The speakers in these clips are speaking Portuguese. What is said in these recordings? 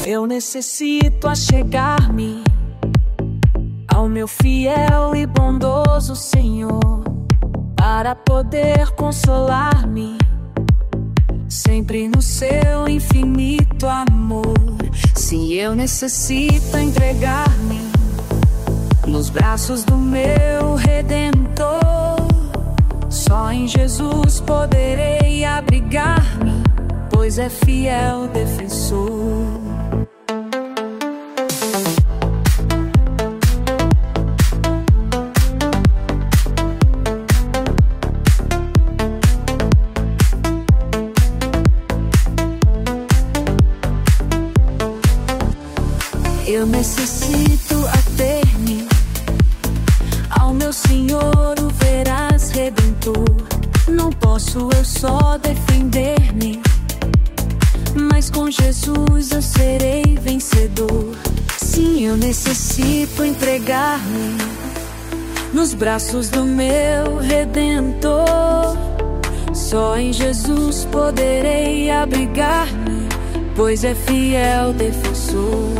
Eu necessito achegar-me ao meu fiel e bondoso Senhor, para poder consolar-me sempre no seu infinito amor. Sim, eu necessito entregar-me nos braços do meu Redentor. Só em Jesus poderei abrigar-me, pois é fiel defensor. Eu necessito ater-me ao meu Senhor, o veraz Redentor. Não posso eu só defender-me, mas com Jesus eu serei vencedor. Sim, eu necessito entregar-me nos braços do meu Redentor. Só em Jesus poderei abrigar-me, pois é fiel defensor.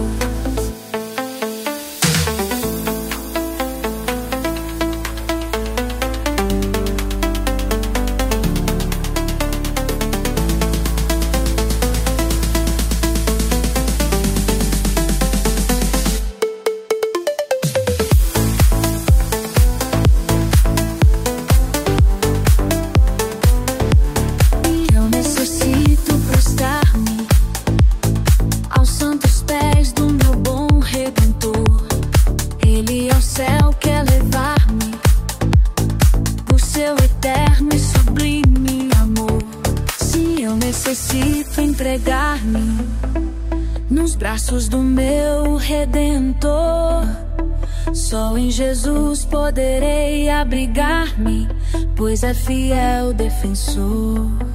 Necessito entregar-me nos braços do meu Redentor. Só em Jesus poderei abrigar-me, pois é fiel defensor.